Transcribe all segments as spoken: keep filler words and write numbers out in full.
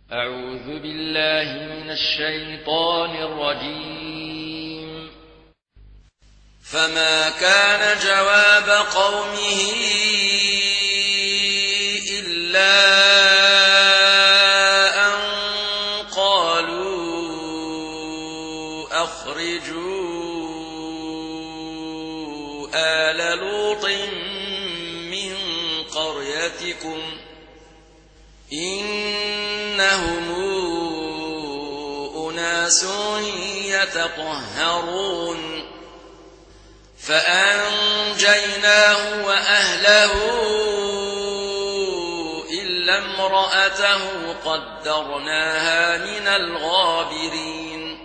أعوذ بالله من الشيطان الرجيم. فما كان جواب قومه إلا أن قالوا أخرجوا آل لوط من قريتكم إنهم أناس يتطهرون فأنجيناه وأهله إلا امرأته قدرناها من الغابرين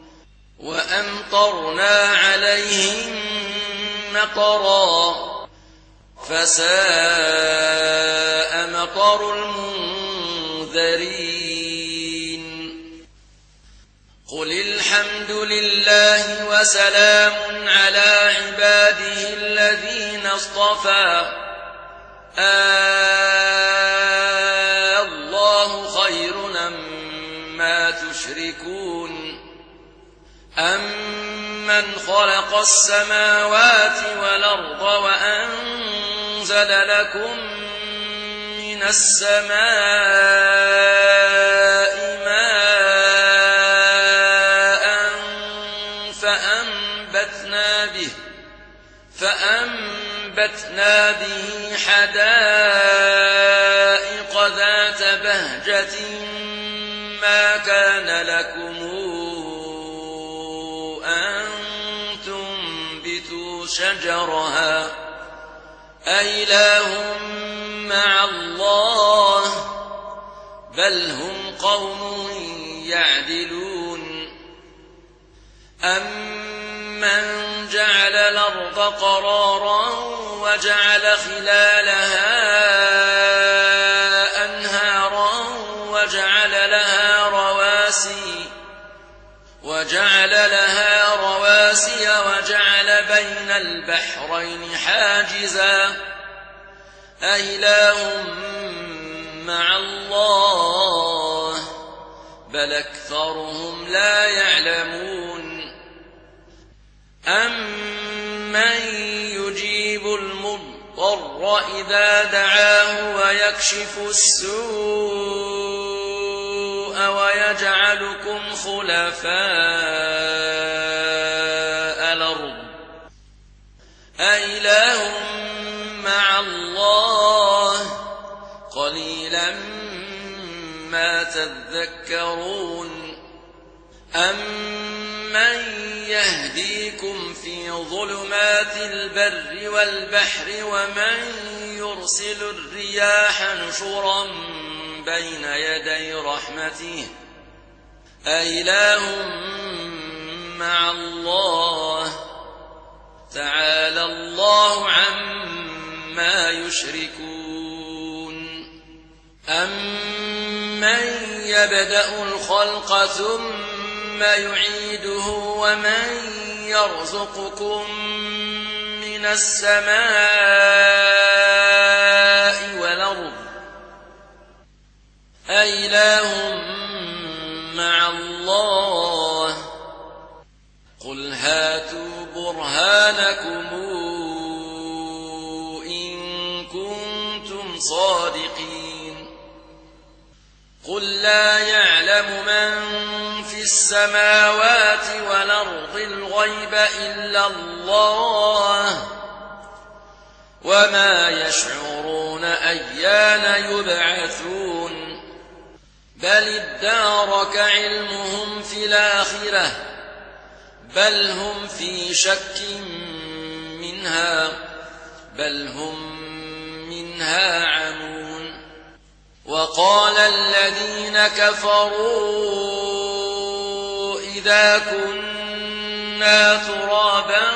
وأمطرنا عليهم مطرا فساء مطر المنذرين قل الحمد لله وسلام على عباده الذين اصطفى آه الله خير أما تشركون أمن خلق السماوات والأرض وأنزل لكم من السماء ماء فأنبتنا به فأنبتنا به حدائق ذات بهجة ما كان لكم أن تنبتوا شجرها أإله مع الله بل هم قوم يعدلون أمن جعل الأرض قرارا وجعل خلالها أنهارا وجعل لها رواسي وجعل لها رواسي وجعل بين البحرين حاجزا أإله مع الله بل أكثرهم لا يعلمون أمن يجيب المضطر إذا دعاه ويكشف السوء ويجعلكم خلفاء الأرض أإله مع الله قليلا ما تذكرون أمن يهديكم في ظلمات البر والبحر ومن يرسل الرياح نشرا بين يدي رحمته أإله مع الله تعالى الله عما يشركون أمن يبدأ الخلق ثم يعيده ومن يرزقكم من السماء والأرض أإله مع الله قل هاتوا برهانكم إن كنتم صادقين قل لا يعلم من في السماوات والأرض الغيب إلا الله وما يشعرون أيان يبعثون بل ادارك علمهم في الآخرة بل هم في شك منها بل هم منها عمون وقال الذين كفروا إذا كنا ترابا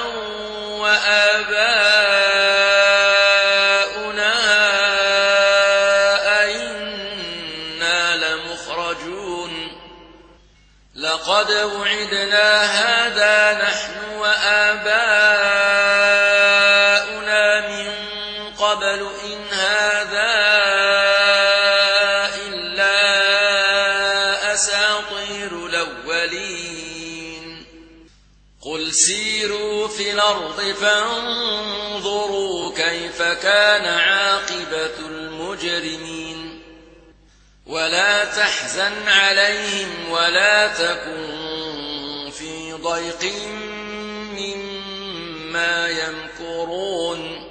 وآباؤنا أئنا لمخرجون لقد وعدنا هذا نحن وآباؤنا من قبل إن هذا إلا قل سيروا في الأرض فانظروا كيف كان عاقبة المجرمين ولا تحزن عليهم ولا تكن في ضيق مما يمكرون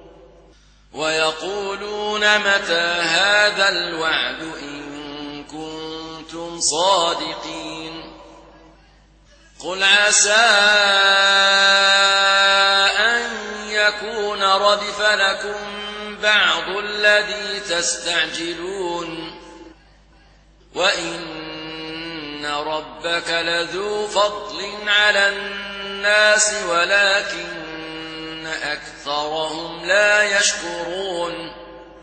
ويقولون متى هذا الوعد إن كنتم صادقين قل عسى أن يكون ردف لكم بعض الذي تستعجلون وإن ربك لذو فضل على الناس ولكن أكثرهم لا يشكرون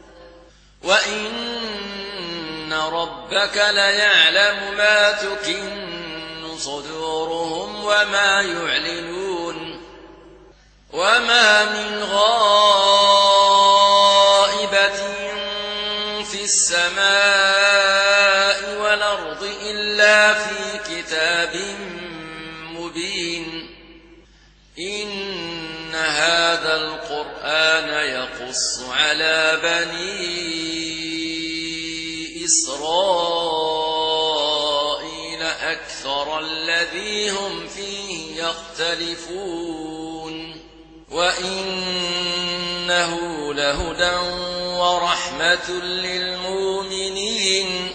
وإن ربك ليعلم ما تكن صدورهم وما يعلنون وما من غائبة في السماء والأرض إلا في كتاب مبين إن هذا القرآن يقص على بني إسرائيل أكثر الذي هم فيه يختلفون وإنه لهدى ورحمة للمؤمنين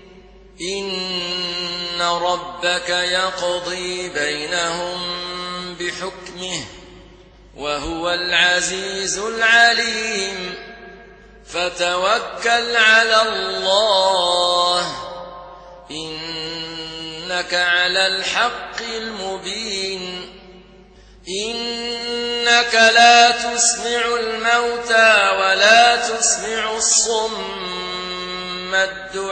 إن ربك يقضي بينهم بحكمه وهو العزيز العليم فتوكل على الله إنك على الحق المبين إنك لا تسمع الموتى ولا تسمع الصم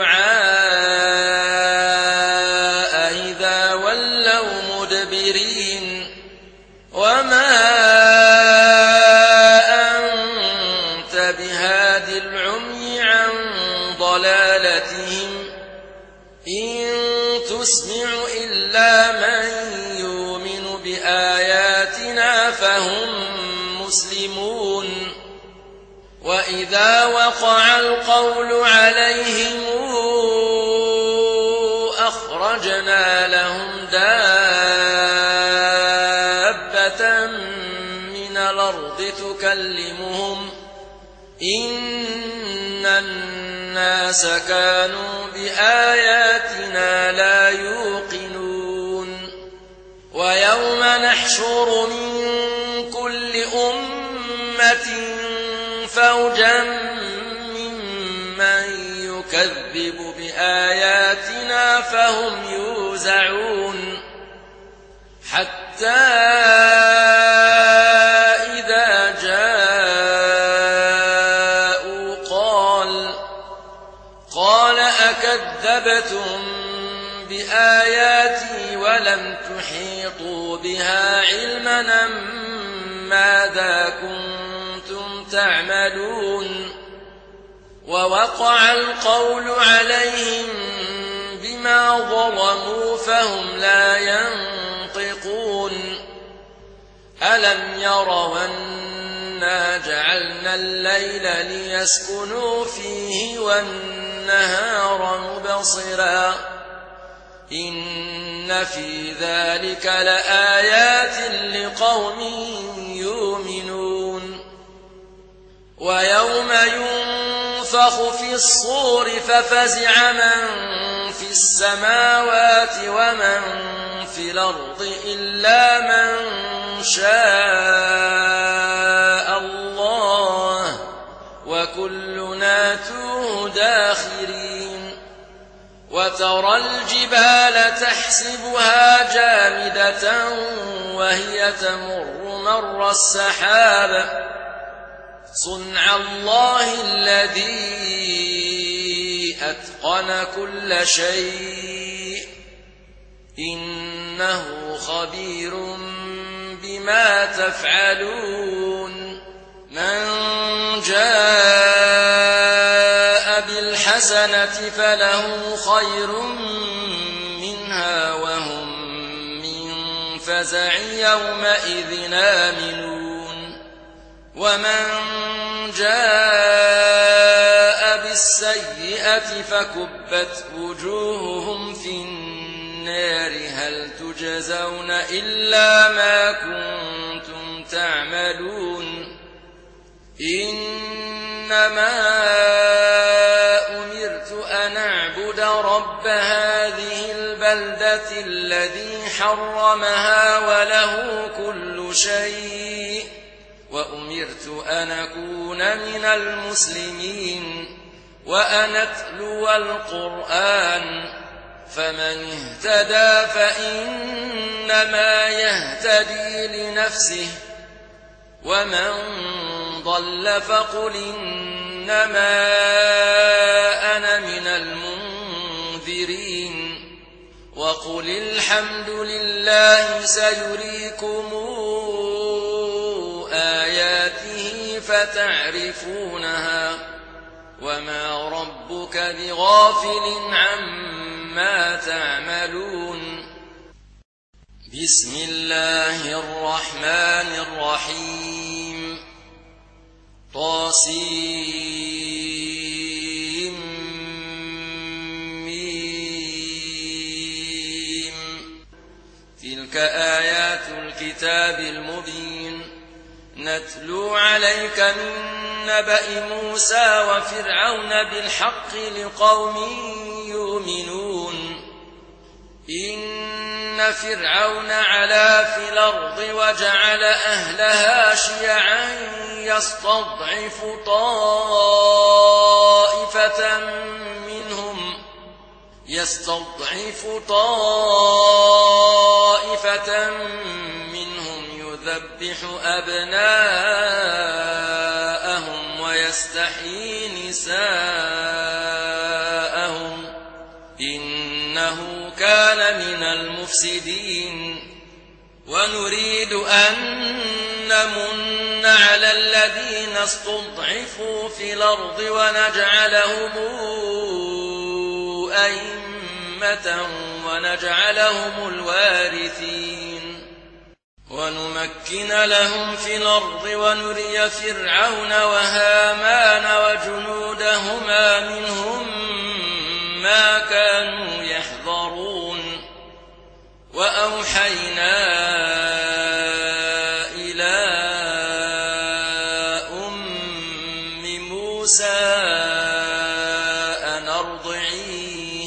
الدعاء إذا ولوا مدبرين وما أنت بهاد العمي عن ضلالتهم إن تسمع إلا من يؤمن بآياتنا فهم مسلمون وإذا وقع القول عليهم أخرجنا لهم دابة من الأرض تكلمهم إن الناس كانوا بآياتنا لا يوقنون ويوم نحشر من كل أمة فوجا ممن يكذب بآياتنا فهم يوزعون حتى إذا جاءوا قال قال أكذبتم بآياتي ولم تحيطوا بها علما ماذا كنتم تعملون ووقع القول عليهم بما ظلموا فهم لا ينطقون ألم يروا أنا جعلنا الليل ليسكنوا فيه والنهار مبصرا إن في ذلك لآيات لقوم يؤمنون ويوم ينفخ في الصور ففزع من في السماوات ومن في الأرض إلا من شاء الله وكلنا توه داخرين وترى الجبال تحسبها جامدة وهي تمر مر السحاب صنع الله الذي أتقن كل شيء إنه خبير بما تفعلون من جاء بالحسنة فله خير منها وهم من الفزع يومئذ آمنون ومن جاء بالسيئة فكبت وجوههم في النار هل تجزون إلا ما كنتم تعملون إنما أمرت أن أعبد رب هذه البلدة الذي حرمها وله كل شيء وأمرت أن أكون من المسلمين وأن أتلو القرآن فمن اهتدى فإنما يهتدي لنفسه ومن ضل فقل إنما أنا من المنذرين وقل الحمد لله سيريكم آياته فتعرفونها وما ربك بغافل عما تعملون بسم الله الرحمن الرحيم طاسيم ميم تلك آيات الكتاب المبين نتلو عليك من نبأ موسى وفرعون بالحق لقوم يؤمنون إن فرعون علا في الأرض وجعل أهلها شيعا يستضعف طائفة منهم يستضعف طائفة منهم يذبح أبناءهم ويستحيي نساءهم إنه كان من المفسدين ونريد أن نمن على الذين استضعفوا في الأرض ونجعلهم أئمة ونجعلهم الوارثين ونمكن لهم في الأرض ونري فرعون وهامان وجنودهما منهم ما كانوا يحذرون وأوحينا إلى أم موسى أن أرضعيه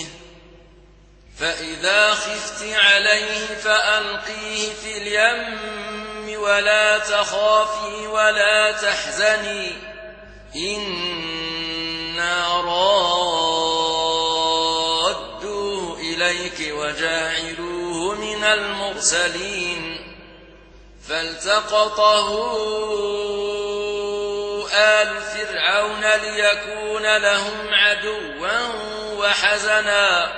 فإذا خفت عليه فألقيه في اليم ولا تخافي ولا تحزني إنا رادوه إليك وجاعلوه من المرسلين فالتقطه آل فرعون ليكون لهم عدوا وحزنا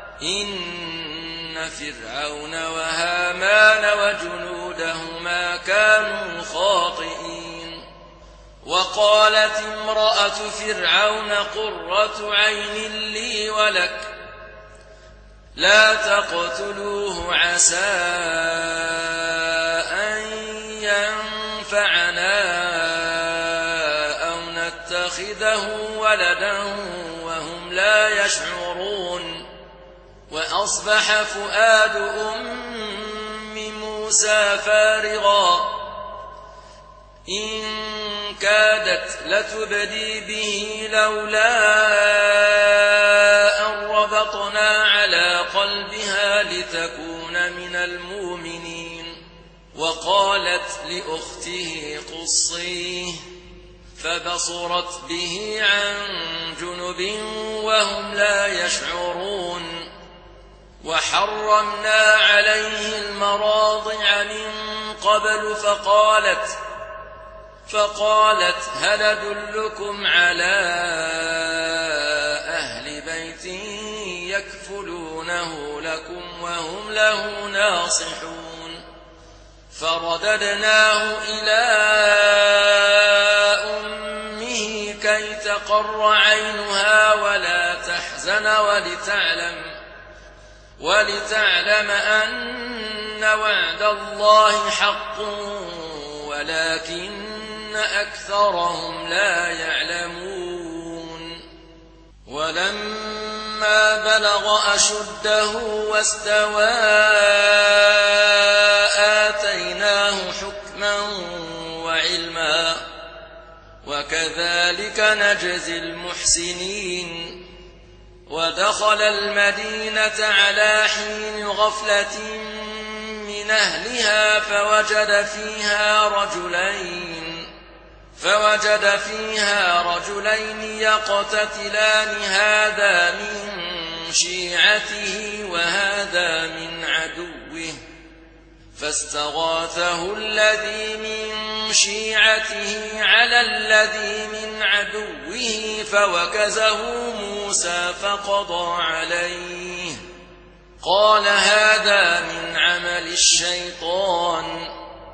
إن فرعون وهامان وجنودهما كانوا خاطئين وقالت امرأة فرعون قرة عين لي ولك لا تقتلوه عسى أن ينفعنا أو نتخذه ولدا وهم لا يشعرون وأصبح فؤاد أم موسى فارغا إن كادت لتبدي به لولا أن ربطنا على قلبها لتكون من المؤمنين وقالت لأخته قصيه فبصرت به عن جنب وهم لا يشعرون وحرمنا عليه المراضع من قبل فقالت فقالت هل أدلكم على أهل بيت يكفلونه لكم وهم له ناصحون فرددناه إلى أمه كي تقر عينها ولا تحزن ولتعلم ولتعلم أن وعد الله حق ولكن أكثرهم لا يعلمون ولما بلغ أشده واستوى آتيناه حكما وعلما وكذلك نجزي المحسنين ودخل المدينة على حين غفلة من أهلها فوجد فيها رجلين فوجد فيها رجلين يقتتلان هذا من شيعته وهذا من عدوه فاستغاثه الذي من شيعته على الذي من عدوه فوكزه موسى فقضى عليه قال هذا من عمل الشيطان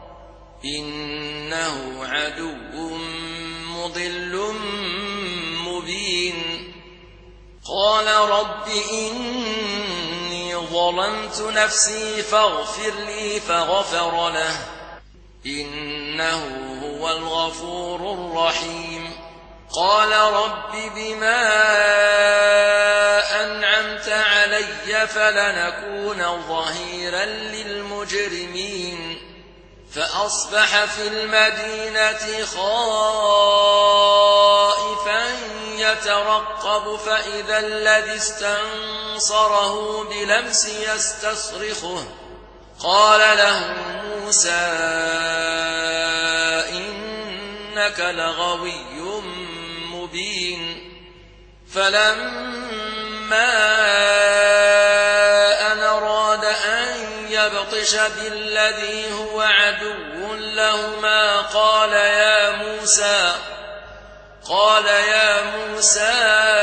إنه عدو مضل مبين قال رب إني ظلمت نفسي فاغفر لي فغفر له إنه هو الغفور الرحيم قال رب بما أنعمت علي فلنكون ظهيرا للمجرمين فأصبح في المدينة خائفا يترقب فإذا الذي استنصره بلمس يستصرخه قال له موسى إنك لغوي مبين فلما أن أراد أن يبطش بالذي هو عدو لهما قال يا موسى قال يا موسى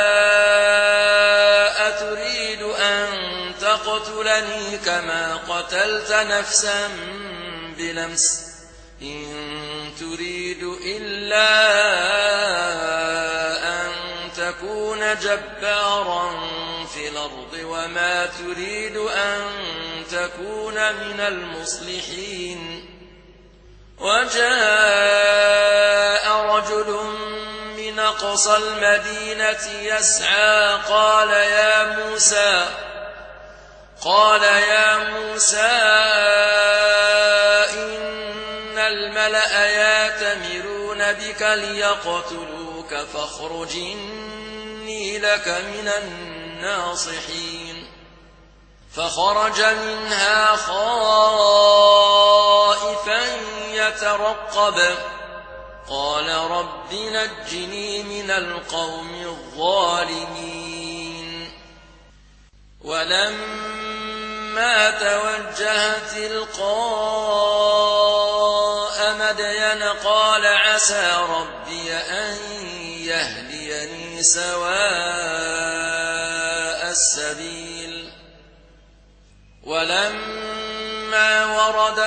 أتريد أن تقتلني كما قتلت نفسا بلمس إن تريد إلا أن تكون جبارا في الأرض وما تريد أن تكون من المصلحين وجاء رجل من أقصى المدينة يسعى قال يا موسى قال يا موسى إن الملأ يأتمرون بك ليقتلوك فاخرج إني لك من الناصحين فخرج منها خائفا يترقب قال رب نجني من القوم الظالمين ولما توجه تلقاء مدين قال عسى ربي أن يهديني سواء السبيل ولما ورد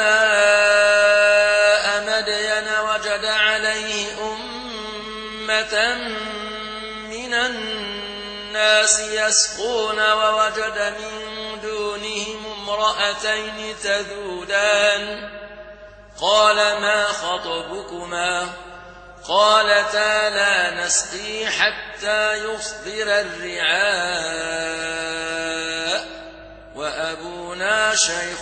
ماء مدين وجد عليه أمة من الناس يسقون ووجد من دونهم امرأتين تذودان قال ما خطبكما قالتا لا نسقي حتى يصدر الرعاء وأبونا شيخ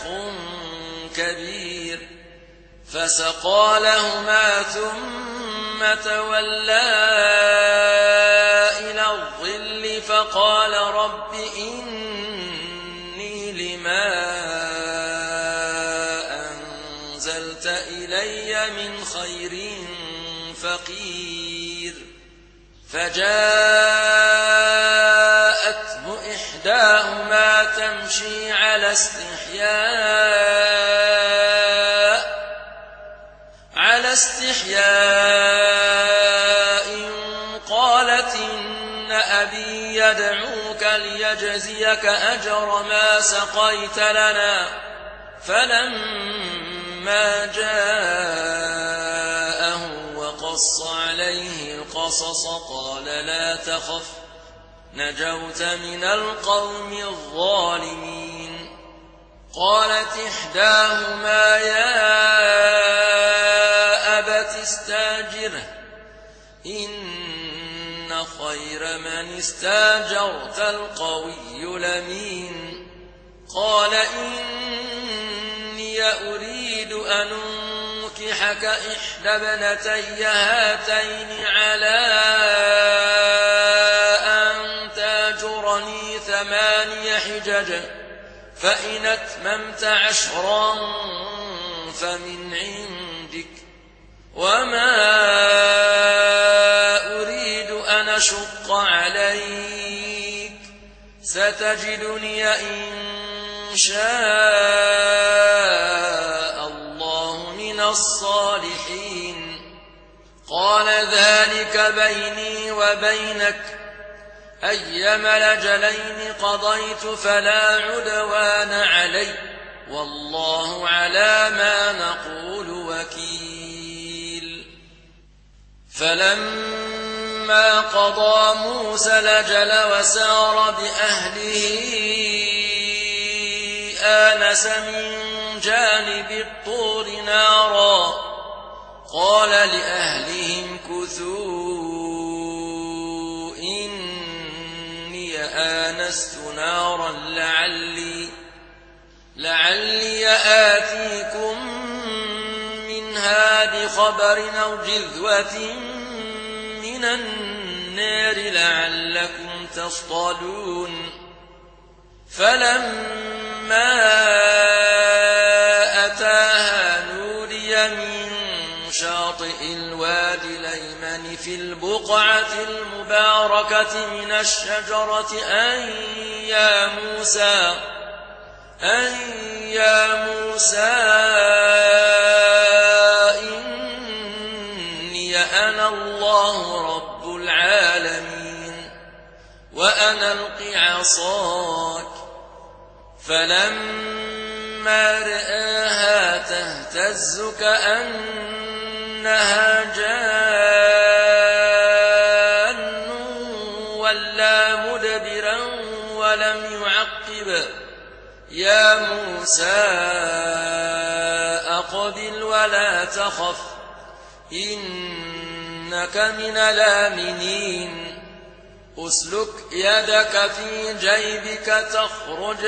كبير فسقى لهما ثم تولى إلى الظل فقال رب إني لما أنزلت إلي من خير فقير فجاءته إحداهما تمشي على استحياء على استحياء قالت إن أبي يدعوك ليجزيك أجر ما سقيت لنا فلما جاءه وقص عليه القصص قال لا تخف نجوت من القوم الظالمين. قالت إحداهما يا أبت استاجره إن خير من استاجرت القوي الأمين. قال إني أريد أن أنكحك إحدى ابنتي هاتين على أن تاجرني ثماني حجج فإن أتممت عشرا فمن عندك وما أريد أن أشق عليك ستجدني إن شاء الله من الصالحين. قال ذلك بيني وبينك أيما الأجلين قضيت فلا عدوان علي والله على ما نقول وكيل. فلما قضى موسى الأجل وسار بأهله آنس من جانب الطور نارا قال لأهلهم كثوا إني آنست نارا لعلي, لعلي آتيكم منها بخبر أو جذوة من النار لعلكم تصطلون. فلما أتاها نودي من شاطئ الوادي الأيمن في البقعة المباركة من الشجرة أن يا موسى أن يا موسى إني أنا الله رب العالمين وأن ألق عصاك. فلما رآها تهتز كأنها جان ولا مدبرا ولم يعقب يا موسى أقبل ولا تخف إنك من الآمنين. أسلك يدك في جيبك تخرج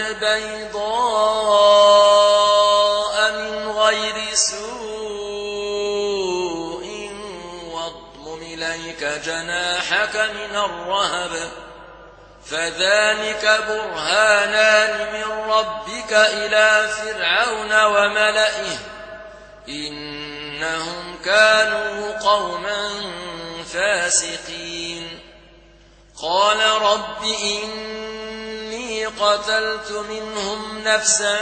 بيضاء من غير سوء واضمم إليك جناحك من الرهب فذلك برهانان من ربك إلى فرعون وملئه إنهم كانوا قوما فاسقين. قال رب إني قتلت منهم نفسا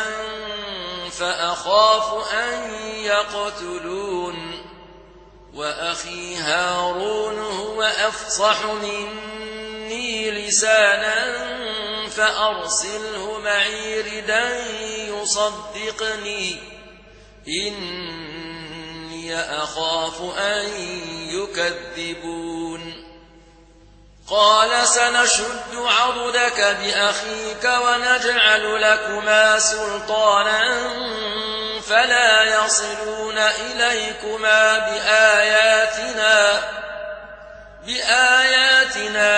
فأخاف أن يقتلون وأخي هارون هو أفصح مني لسانا فأرسله معي ردا يصدقني إني أخاف أن يكذبون. قال سنشد عضدك بأخيك ونجعل لكما سلطانا فلا يصلون إليكما بآياتنا بآياتنا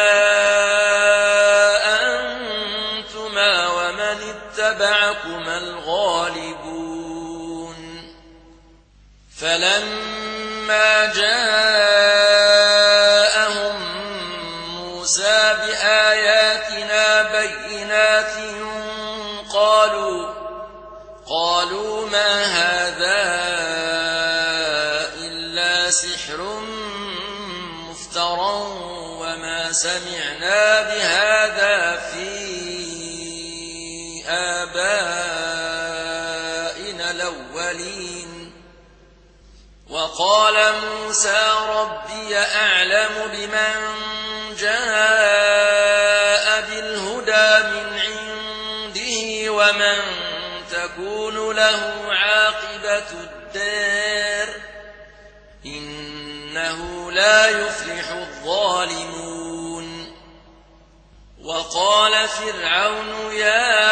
أنتما ومن اتبعكما الغالبون. فلما جاءهم موسى بآياتنا بينات قالوا قالوا ما هذا إلا سحر مفترى وما سمعنا بهذا في آبائنا الأولين. وقال موسى ربي أعلم بمن جاء بالهدى من عنده ومن تكون له عاقبة الدار إنه لا يفلح الظالمون. وقال فرعون يا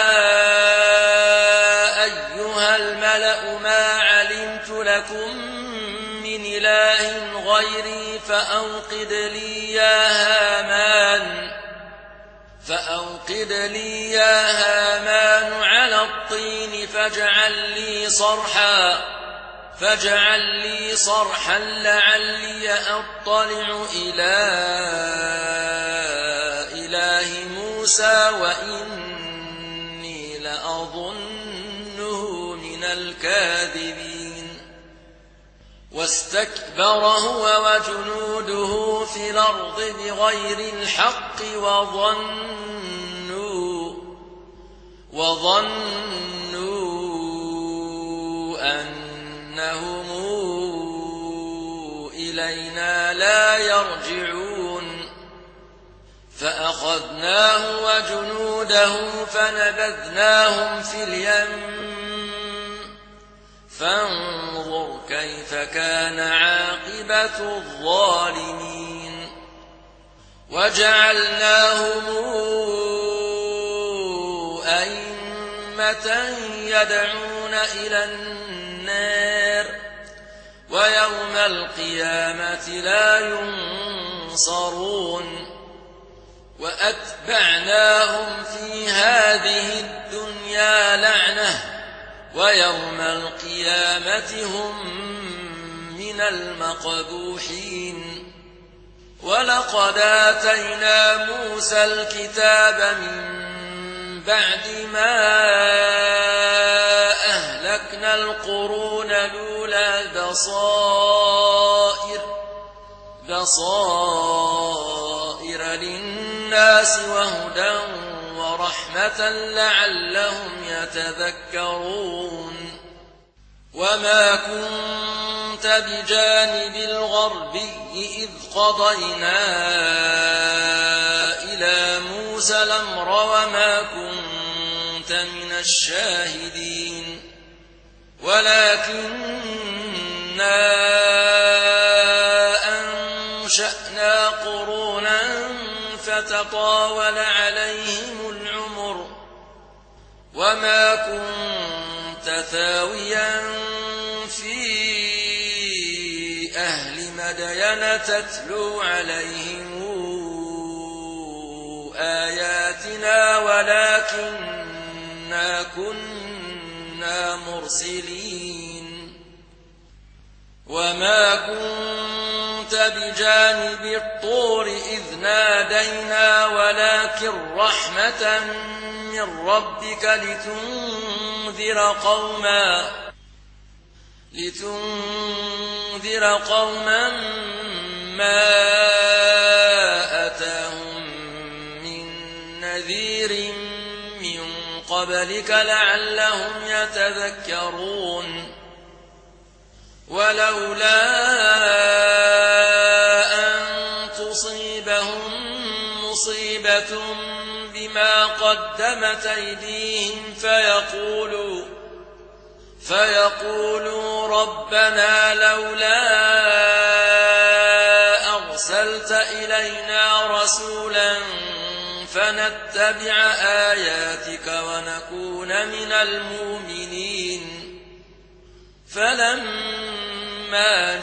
أيها الملأ ما علمت لكم من إله غيري فأوقد لي يا هامان فأوقد لي يا هامان على الطين فاجعل لي صرحا فاجعل لي صرحا لعلي أطلع إلى إله موسى وإني لأظنه من الكاذبين واستكبر هو وجنوده في الأرض بغير الحق وظنوا وظنوا أنهم إلينا لا يرجعون فأخذناه وجنوده فنبذناهم في اليم فانظر كيف كان عاقبة الظالمين وجعلناهم أئمة يدعون إلى النار ويوم القيامة لا ينصرون وأتبعناهم في هذه الدنيا لعنة ويوم القيامة هم من المقبوحين ولقد آتينا موسى الكتاب من بعد ما أهلكنا القرون الأولى بصائر بصائر للناس وهدى ورحمة لعلهم يتذكرون وما كنت بجانب الغربي إذ قضينا إلى موسى الأمر وما كنت من الشاهدين ولكننا أنشأنا قرونا فتطاول عليهم العمر وما كنت ثاويا في أهل مدين تتلو عليهم آياتنا ولكننا كنا مرسلين وما كنت بجانب الطور إذ نادينا ولكن رحمة من ربك لتنذر قوما لتنذر قوما ما أتاهم من نذير من قبلك لعلهم يتذكرون ولولا أن تصيبهم مصيبة بما قدمت أيديهم فيقولوا فيقولوا ربنا لولا أرسلت إلينا رسولا فنتبع آياتك ونكون من المؤمنين فلما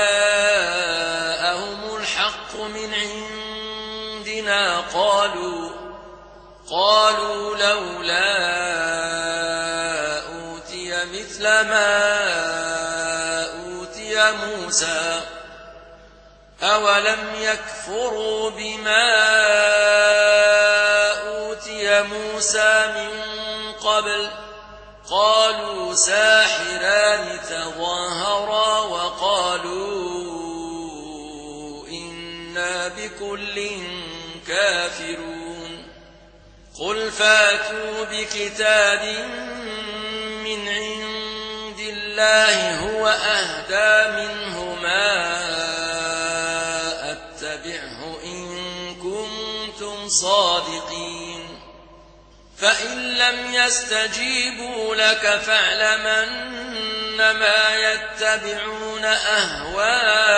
جاءهم الحق من عندنا قالوا قالوا لولا أوتي مثل ما أوتي موسى أولم يكفروا بما أوتي موسى من قبل قالوا ساحران تظاهرا وقالوا إنا بكل كافرون قل فاتوا بكتاب من عند الله هو أهدى منهما أتبعه إن كنتم صادقين فإن لم يستجيبوا لك فاعلم أنما يتبعون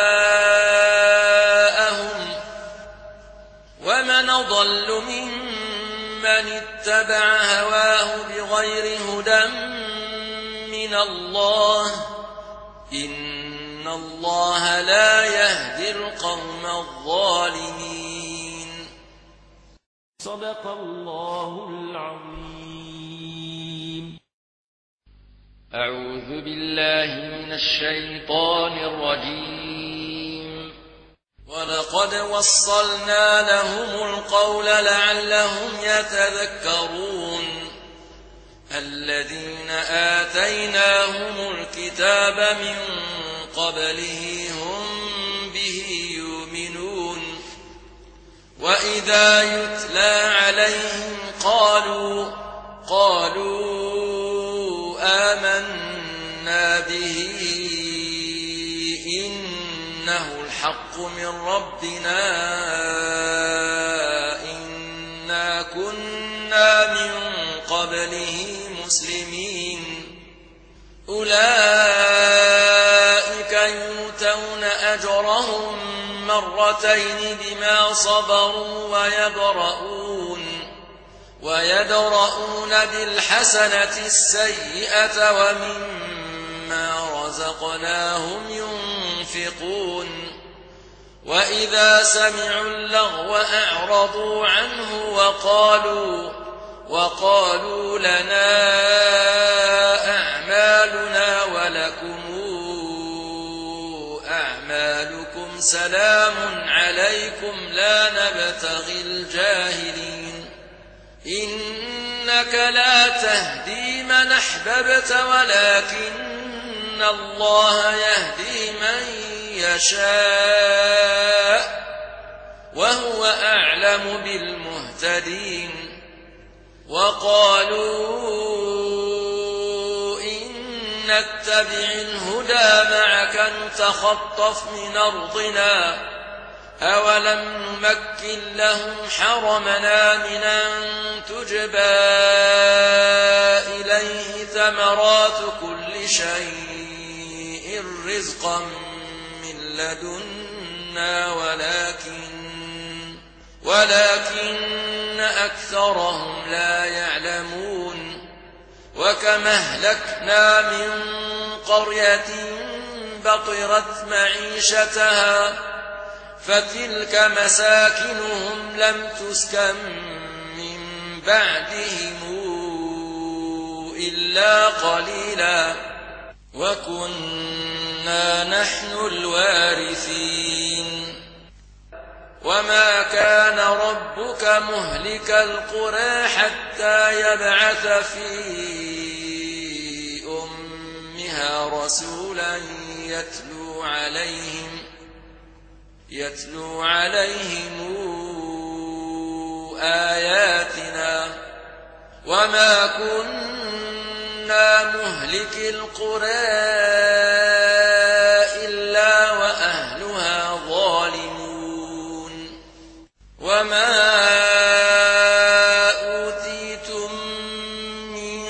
أهواءهم ومن أضل ممن من اتبع هواه بغير هدى من الله إن الله لا يهدي القوم الظالمين. صدق الله العظيم. أعوذ بالله من الشيطان الرجيم. ولقد وصلنا لهم القول لعلهم يتذكرون الذين آتيناهم الكتاب من قبله هم به يؤمنون وإذا يتلى عليهم قالوا قالوا آمنا به إنه الحق من ربنا إنا كنا من قبله مسلمين أولئك يؤتون أجرهم مرتين بما صبروا ويدرؤون ويدرؤون بالحسنة السيئة ومما رزقناهم ينفقون وإذا سمعوا اللغو أعرضوا عنه وقالوا وقالوا لنا أعمالنا ولكم أعمالكم سلام عليكم لا نبتغي الجاهلين إنك لا تهدي من أحببت ولكن الله يهدي من يشاء وهو أعلم بالمهتدين وقالوا إن نتبع الهدى معك نتخطف من أرضنا أولم نمكن لهم حرمنا من أن تجبى إليه ثمرات كل شيء رزقا من لدنا ولكن ولكن أكثرهم لا يعلمون وكم أهلكنا من قرية بطرت معيشتها فتلك مساكنهم لم تسكن من بعدهم إلا قليلا وكنا نحن الوارثين وما كان ربك مهلك القرى حتى يبعث في أمها رسولا يتلو عليهم يتلو عليهم آياتنا وما كنا مهلك القرى إلا وأهلها ظالمون وما أوتيتم من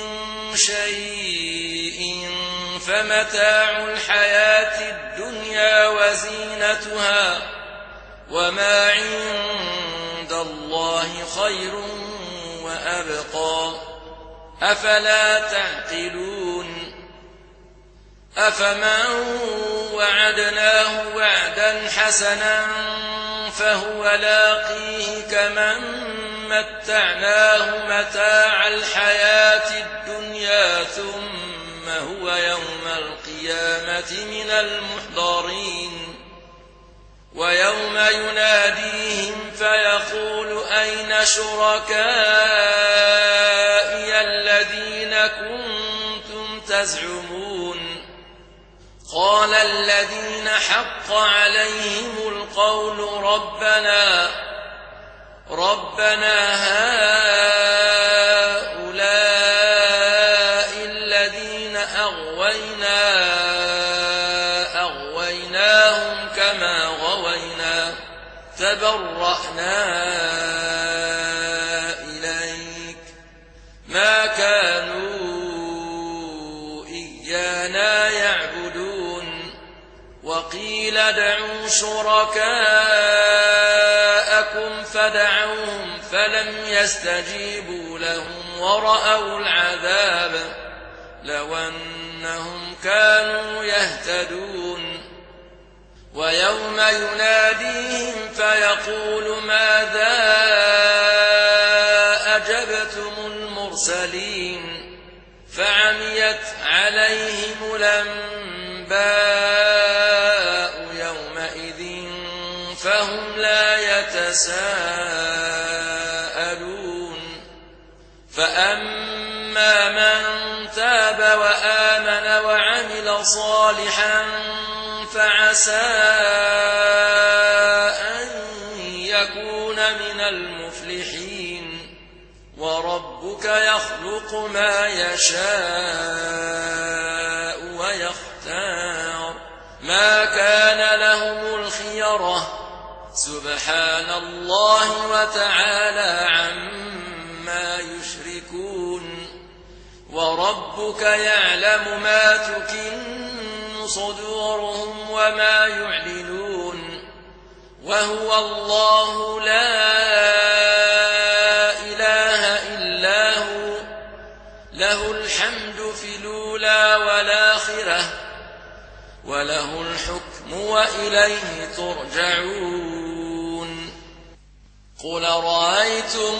شيء فمتاع الحياة الدنيا وزينتها وما عند الله خير وأبقى أفلا تعقلون أفمن وعدناه وعدا حسنا فهو لاقيه كمن متعناه متاع الحياة الدنيا ثم هو يوم القيامة من المحضرين ويوم يناديهم فيقول أين شركائي الذين كنتم تزعمون قال الذين حق عليهم القول ربنا ربنا هؤلاء الذين أغوينا أغويناهم كما غوينا تبرأنا إليك ما كانوا إيانا يعبدون وقيل ادعوا شركاءكم فدعوهم فلم يستجيبوا لهم ورأوا العذاب لو أنهم كانوا يهتدون ويوم يناديهم فيقول ماذا أجبتم المرسلين فعميت عليهم الأنباء يومئذ فهم لا يتساءلون فأما من تاب وآمن وعمل صالحا فعسى أن يكون من المفلحين وربك يخلق ما يشاء ويختار ما كان لهم الخيرة سبحان الله وتعالى عما يشركون وربك يعلم ما تكن صدورهم وما يعلنون وهو الله لا إله إلا هو له الحمد في الأولى والآخرة وله الحكم وإليه ترجعون قل رأيتم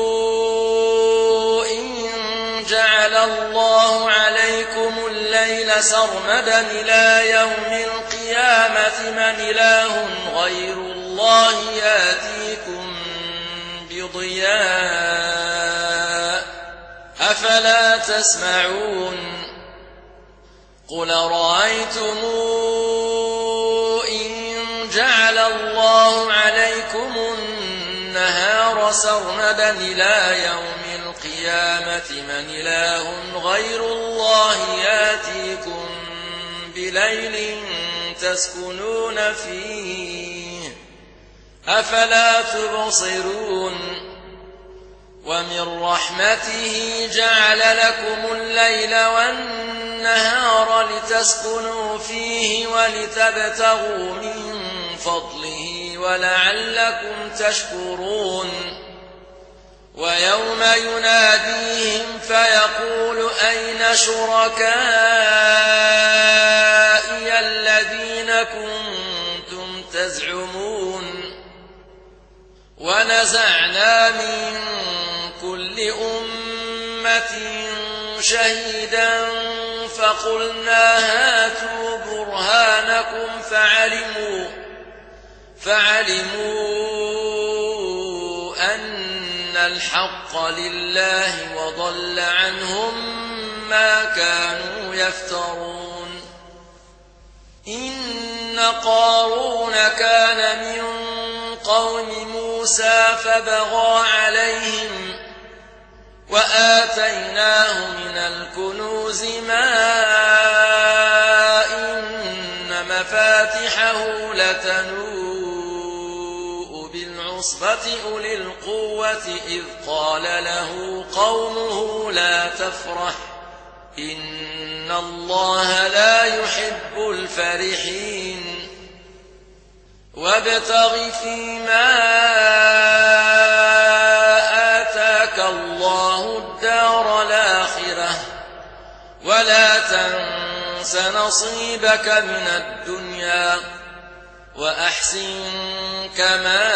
إن جعل الله عليكم الليل سرمدا إلى يوم القيامة من إله غير الله يأتيكم بضياء أفلا تسمعون قل رأيتم إن جعل الله عليكم النهار سرمدا إلى يوم القيامة من إله غير الله يأتيكم بليل تسكنون فيه أفلا تبصرون ومن رحمته جعل لكم الليل والنهار لتسكنوا فيه ولتبتغوا من فضله ولعلكم تشكرون ويوم يناديهم فيقول أين شركائي الذين كنتم تزعمون ونزعنا من كل أمة شهيدا فقلنا هاتوا برهانكم فعلموا فعلموا أن الحق لله وضل عنهم ما كانوا يفترون إن قارون كان من قوم موسى فبغى عليهم وآتيناه من الكنوز ما إن مفاتحه لتنوء بالعصبة أولي القوة إذ قال له قومه لا تفرح إن الله لا يحب الفرحين وابتغ فيما آتاك الله الدار الآخرة ولا تنس نصيبك من الدنيا وأحسن كما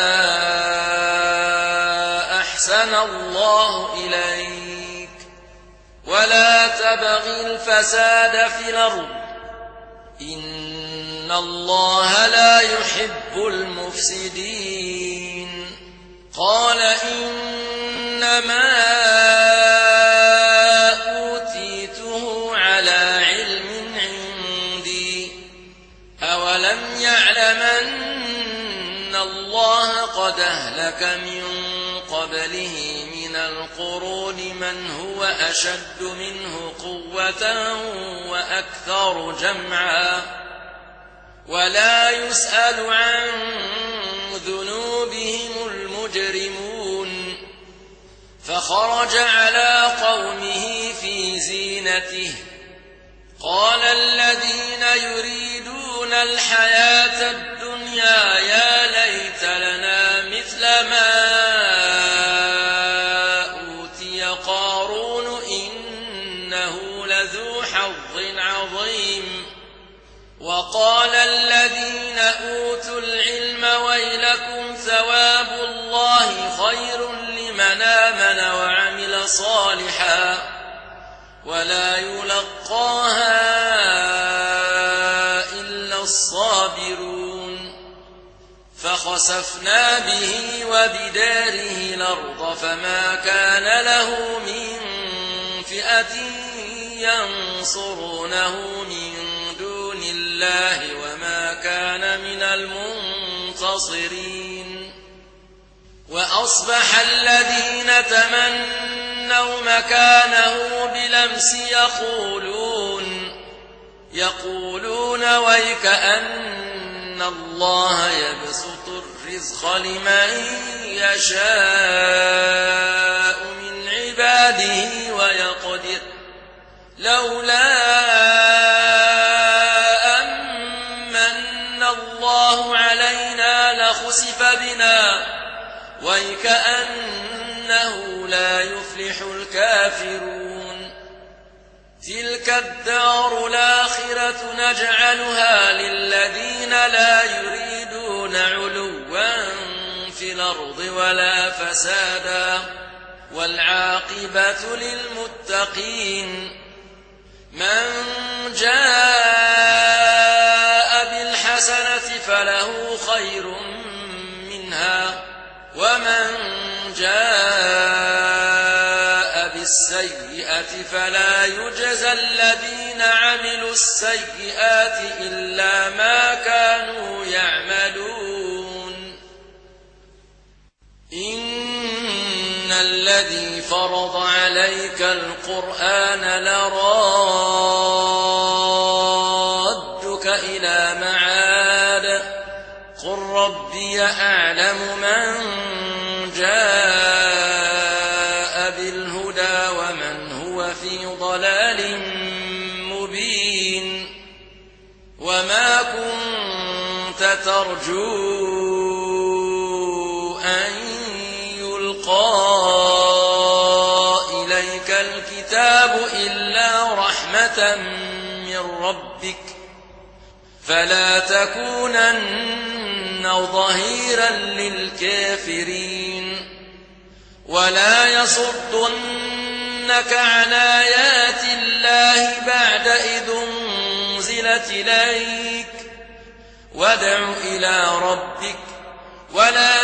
أحسن الله إليك ولا تبغ الفساد في الأرض إن الله لا يحب المفسدين قال إنما أوتيته على علم عندي أولم يعلم أن الله قد أهلك من قبله من القرون من هو أشد منه قوة وأكثر جمعا ولا يسأل عن ذنوبهم المجرمون فخرج على قومه في زينته قال الذين يريدون الحياة الدنيا يا ليت لنا مثل ما لذو حظ عظيم. وقال الذين أوتوا العلم ويلكم ثواب الله خير لمن آمن وعمل صالحا ولا يلقاها إلا الصابرون. فخسفنا به وبداره الأرض فما كان له من فئة ينصرونه من دون الله وما كان من المنتصرين. وأصبح الذين تمنوا مكانه بلمس يقولون يقولون ويكأن الله يبسط الرزق لمن يشاء من عباده ويقدر لولا أمن الله علينا لخسف بنا ويكأنه لا يفلح الكافرون. تلك الدار الآخرة نجعلها للذين لا يريدون علوا في الأرض ولا فسادا والعاقبة للمتقين. من جاء بالحسنة فله خير منها ومن جاء بالسيئة فلا يجزى الذين عملوا السيئات إلا ما كانوا يعملون. إن الذي فرض عليك القرآن لرادك إلى معاد قل ربي أعلم من جاء بالهدى ومن هو في ضلال مبين. وما كنت ترجو أن يلقى إليك الكتاب إلا رحمة من ربك فلا تكونن ظهيرا للكافرين. ولا يصدنك عن آيات الله بعد إذ أنزلت إليك وادع إلى ربك ولا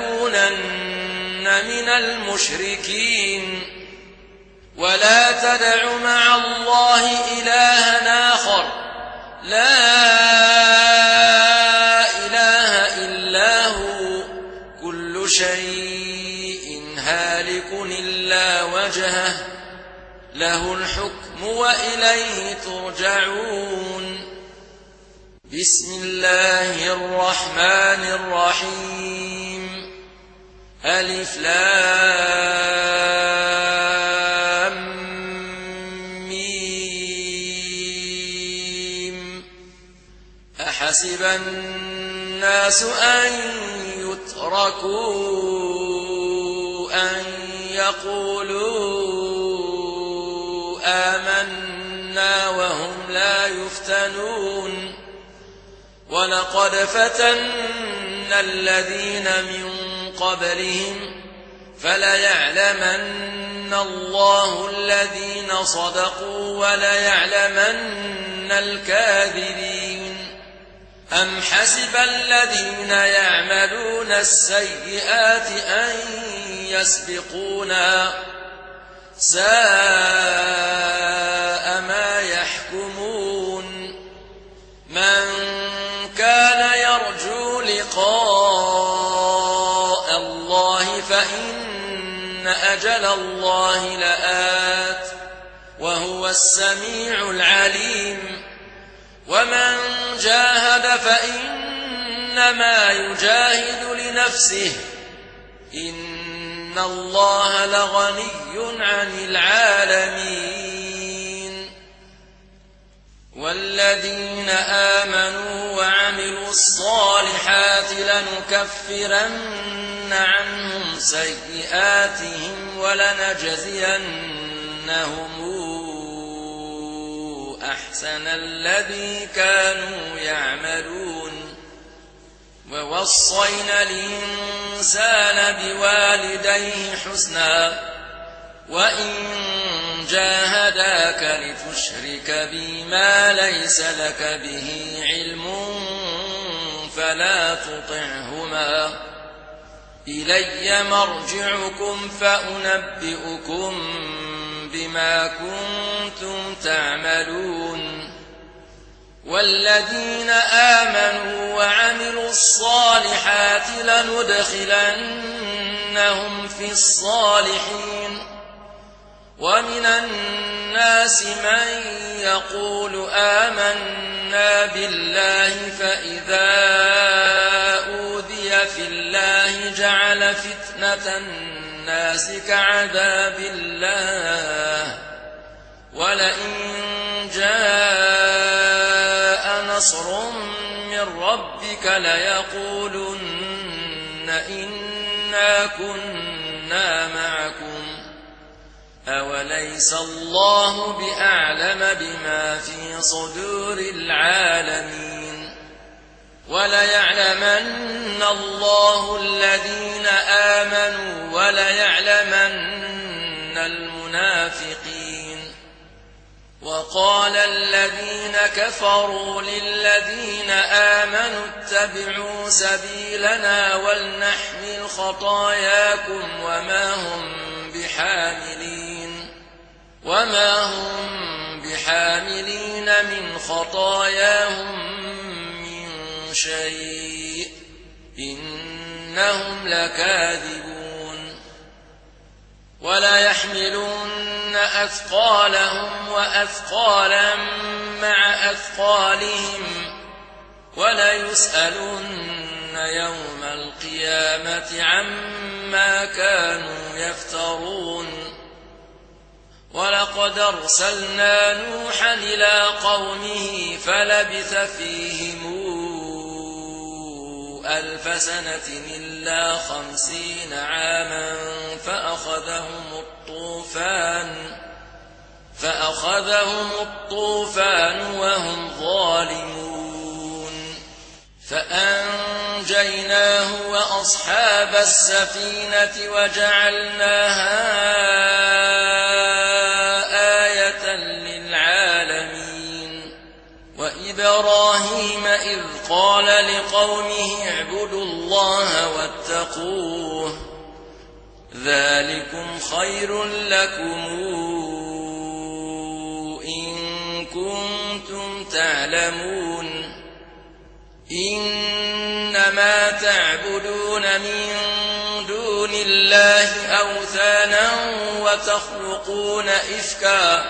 تكونن من المشركين. ولا تدع مع الله إلها آخر لا إله إلا هو كل شيء هالك إلا وجهه له الحكم وإليه ترجعون. بسم الله الرحمن الرحيم. ألف لام ميم. أحسب الناس أن يتركوا أن يقولوا آمنا وهم لا يفتنون. ولقد فتنا الذين من قبلهم فليعلمن الله الذين صدقوا وليعلمن الكاذبين. أم حسب الذين يعملون السيئات أن يسبقونا ساء ما يحكمون. من كان يرجو لقاء الله فإن أجل الله لآت وهو السميع العليم. ومن جاهد فإنما يجاهد لنفسه إن الله لغني عن العالمين. والذين آمنوا وعملوا الصالحات لنكفرن عنهم سيئاتهم ولنجزينهم أحسن الذي كانوا يعملون ووصينا الإنسان بوالديه حسنا وإن جاهداك لتشرك بي ما ليس لك به علم فلا تطعهما إلي مرجعكم فأنبئكم بما كنتم تعملون والذين آمنوا وعملوا الصالحات لندخلنهم في الصالحين ومن الناس من يقول آمنا بالله فإذا أوذي في الله جعل فتنة الناس كعذاب الله ولئن جاء نصر من ربك ليقولن إنا كنا معكم أوليس الله بأعلم بما في صدور العالمين وليعلمن الله الذين آمنوا وليعلمن المنافقين وقال الذين كفروا للذين آمنوا اتبعوا سبيلنا ولنحمل خطاياكم وما هم بحاملين وما هم بحاملين من خطاياهم من شيء إنهم لكاذبون ولا يحملون أثقالهم وأثقالا مع أثقالهم ولا يسألن يوم القيامة عما كانوا يفترون ولقد أرسلنا نوحا إلى قومه فلبث فيهم ألف سنة إلا خمسين عاما فأخذهم الطوفان فأخذهم الطوفان وهم ظالمون فأنجيناه وأصحاب السفينة وجعلناها آية للعالمين وإبراهيم إذ قال لقومه اعبدوا الله واتقوه ذلكم خير لكم إن كنتم تعلمون إنما تعبدون من دون الله أوثانا وتخلقون إفكا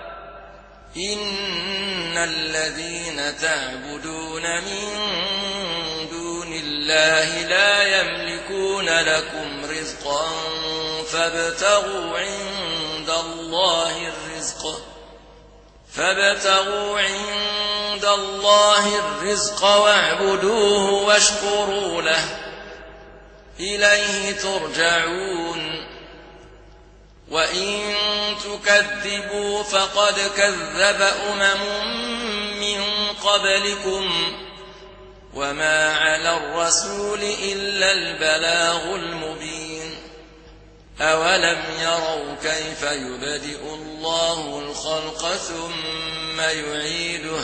إن الذين تعبدون من دون الله لا يملكون لكم رزقا فابتغوا عند الله الرزق فابتغوا عند الله الرزق واعبدوه واشكروا له إليه ترجعون وإن تكذبوا فقد كذب أمم من قبلكم وما على الرسول إلا البلاغ المبين أولم يروا كيف يبدئ الله الخلق ثم يعيده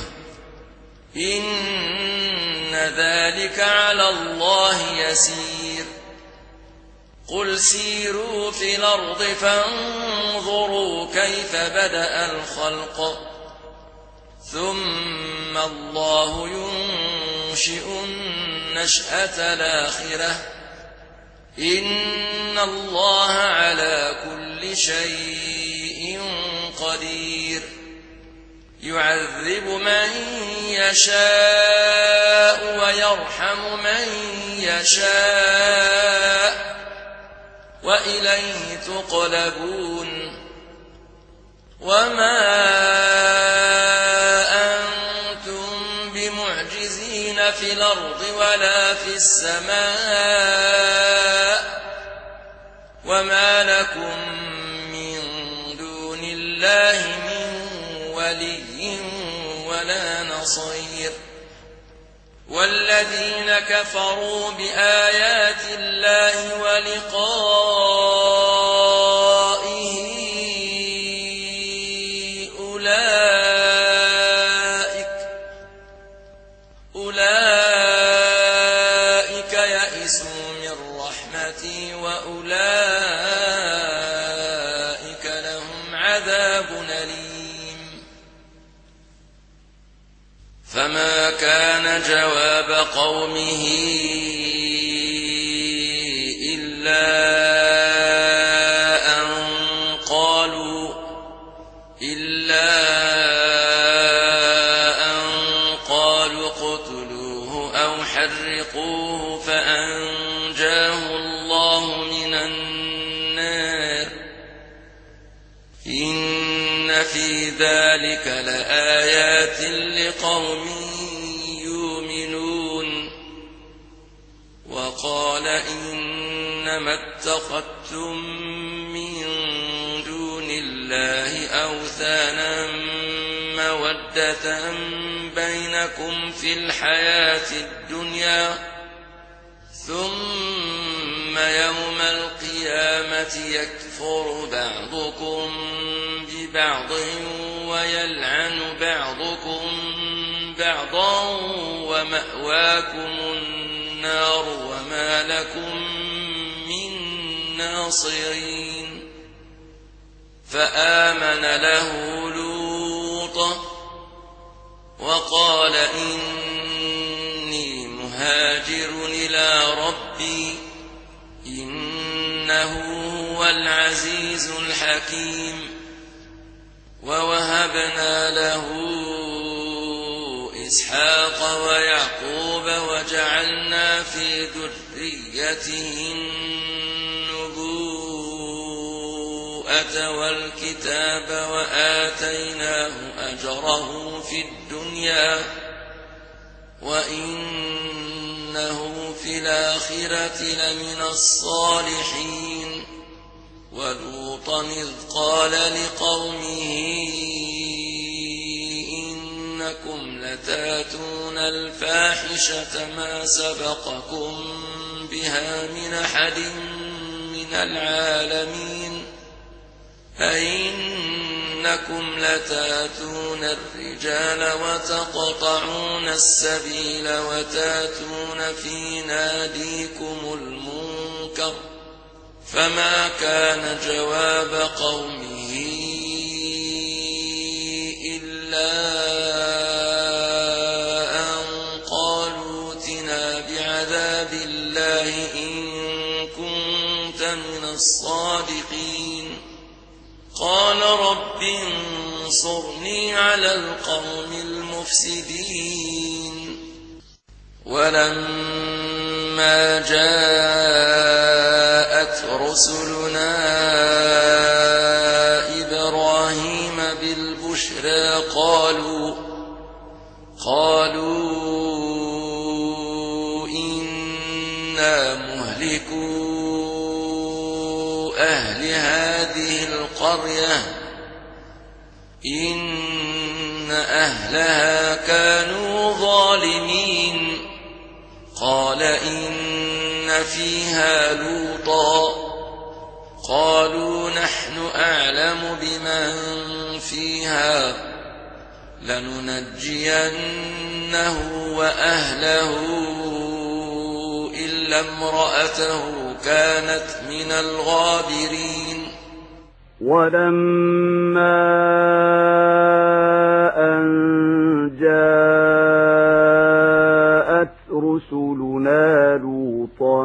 إن ذلك على الله يسير قل سيروا في الأرض فانظروا كيف بدأ الخلق ثم الله ينشئ النشأة الآخرة إن الله على كل شيء قدير يعذب من يشاء ويرحم من يشاء وإليه تقلبون وما أنتم بمعجزين في الأرض ولا في السماء وما لكم من دون الله من ولي ولا نصير والذين كفروا بآيات الله ولقائه أولئك أولئك يئسوا من رحمتي وأولئك لهم عذاب أليم فما كان جواب قومه إلا أن قالوا إلا أن قالوا اقتلوه أو حرقوه فأنجاه الله من النار إن في ذلك لآيات لقوم يؤمنون وقال إنما اتخذتم من دون الله أوثانا مودة بينكم في الحياة الدنيا ثم يوم القيامة يكفر بعضكم ببعض ويلعن بعضكم بعضا ومأواكم النار وما لكم من ناصرين فآمن له لوط وقال إني مهاجر إلى ربي إنه هو العزيز الحكيم ووهبنا له إسحاق ويعقوب وجعلنا في ذريته النبوءة والكتاب وآتيناه أجره في الدنيا وإنه في الآخرة لمن الصالحين ولوطا إذ قال لقومه إنكم لتاتون الفاحشة ما سبقكم بها من أحد من العالمين أئنكم لتاتون الرجال وتقطعون السبيل وتاتون في ناديكم المنكر فما كان جواب قومه إلا أن قالوا ائتنا بعذاب الله إن كنت من الصادقين قال رب انصرني على القوم المفسدين ولما جاءت رسلنا إبراهيم بالبشرى قالوا قالوا إنا مهلكو أهل هذه القرية إن أهلها كانوا ظالمين قال إن فيها لوطا قالوا نحن أعلم بمن فيها لننجينه وأهله إلا امرأته كانت من الغابرين ولما أن جاءت رسلنا لوطا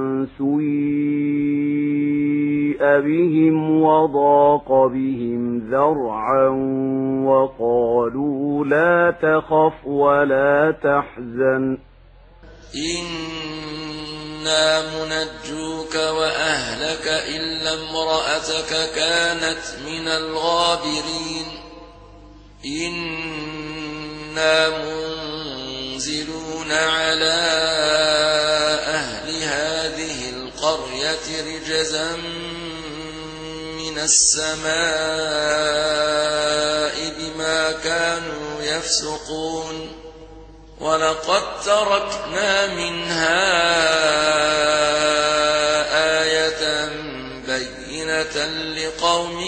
سيء بهم وضاق بهم ذرعا وقالوا لا تخف ولا تحزن إنا منجوك وأهلك إلا امرأتك كانت من الغابرين إنا منزلون على أهل هذه القرية رجزا من السماء بما كانوا يفسقون ولقد تركنا منها آية بينة لقوم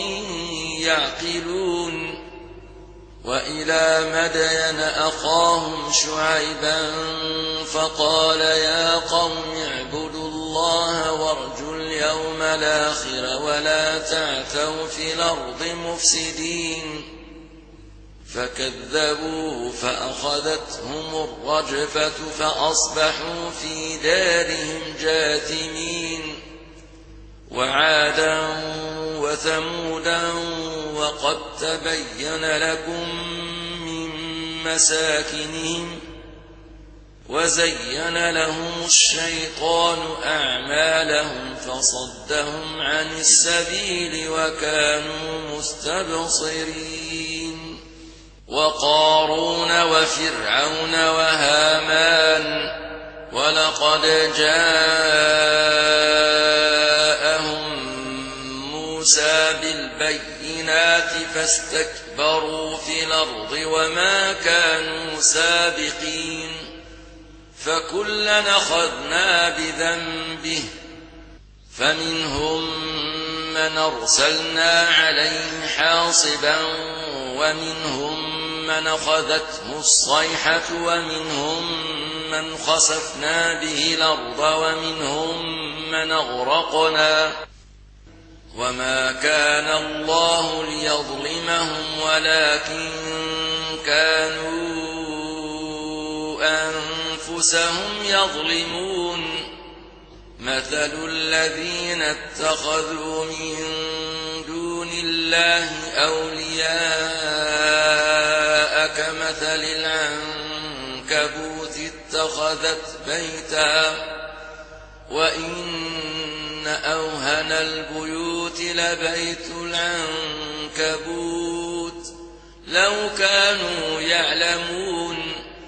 يعقلون وإلى مدين أخاهم شعيبا فقال يا قوم اعبدوا الله وارجوا اليوم الآخر ولا تعثوا في الأرض مفسدين فكذبوه فأخذتهم الرجفة فأصبحوا في دارهم جاثمين وعادا وثمودا وقد تبين لكم من مساكنهم وزين لهم الشيطان أعمالهم فصدهم عن السبيل وكانوا مستبصرين وقارون وفرعون وهامان ولقد جاءهم موسى بالبينات فاستكبروا في الأرض وما كانوا سابقين فكلا أخذنا بذنبه فمنهم من أرسلنا عليه حاصبا ومنهم من أخذته الصيحة ومنهم من خسفنا به الأرض ومنهم من أغرقنا وما كان الله ليظلمهم ولكن كانوا أنفسهم يظلمون مثل الذين اتخذوا من دون الله أولياء كمثل العنكبوت اتخذت بيتا وإن أوهن البيوت لبيت العنكبوت لو كانوا يعلمون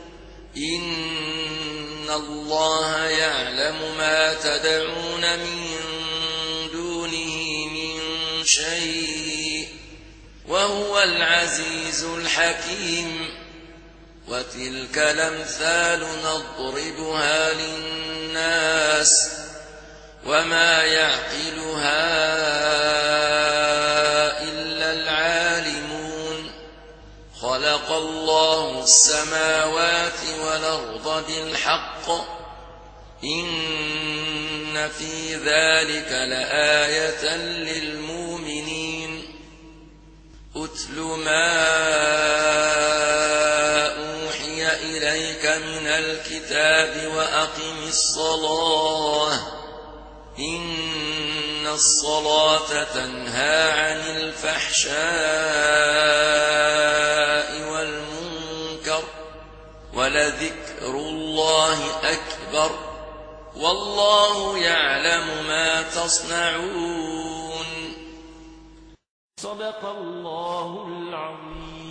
إن الله يعلم ما تدعون من دونه من شيء وهو العزيز الحكيم وتلك الأمثال نضربها للناس وما يعقلها إلا العالمون خلق الله السماوات والأرض بالحق إن في ذلك لآية للمؤمنين أتل ما أوحي إليك من الكتاب وأقم الصلاة إن الصلاة تنهى عن الفحشاء والمنكر ولذكر الله أكبر والله يعلم ما تصنعون صدق الله العظيم.